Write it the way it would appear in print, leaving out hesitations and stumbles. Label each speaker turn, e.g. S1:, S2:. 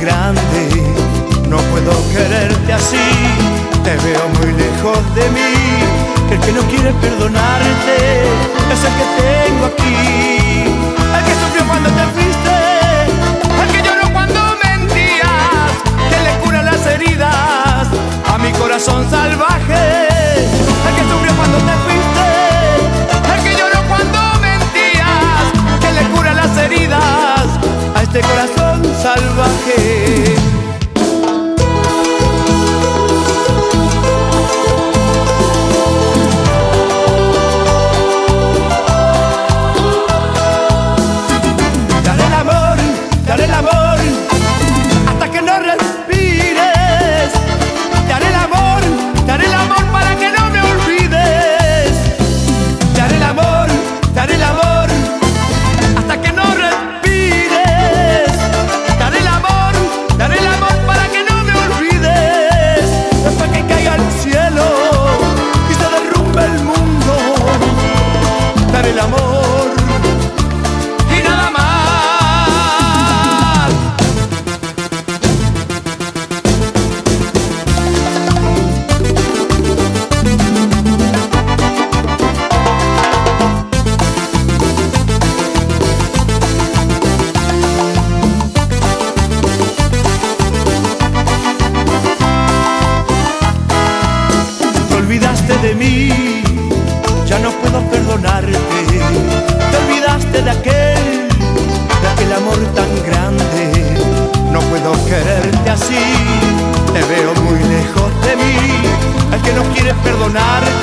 S1: grande, no puedo quererte así. Te veo muy lejos de mí, que el que no quiere perdonarte es el que tengo aquí. El que sufrió cuando te fuiste, el que lloró cuando mentías, que le cura las heridas a mi corazón salvaje. El que sufrió cuando te fuiste, el que lloró cuando mentías, que le cura las heridas a este corazón salvaje. Daré el amor hasta que no respires. Daré el amor para que no me olvides. Daré el amor hasta que no respires. Daré el amor para que no me olvides. Hasta que caiga el cielo y se derrumbe el mundo. Daré el amor y nada más. De mí, ya no puedo perdonarte. Te olvidaste de aquel amor tan grande. No puedo quererte así, te veo muy lejos de mí. El que no quiere perdonarte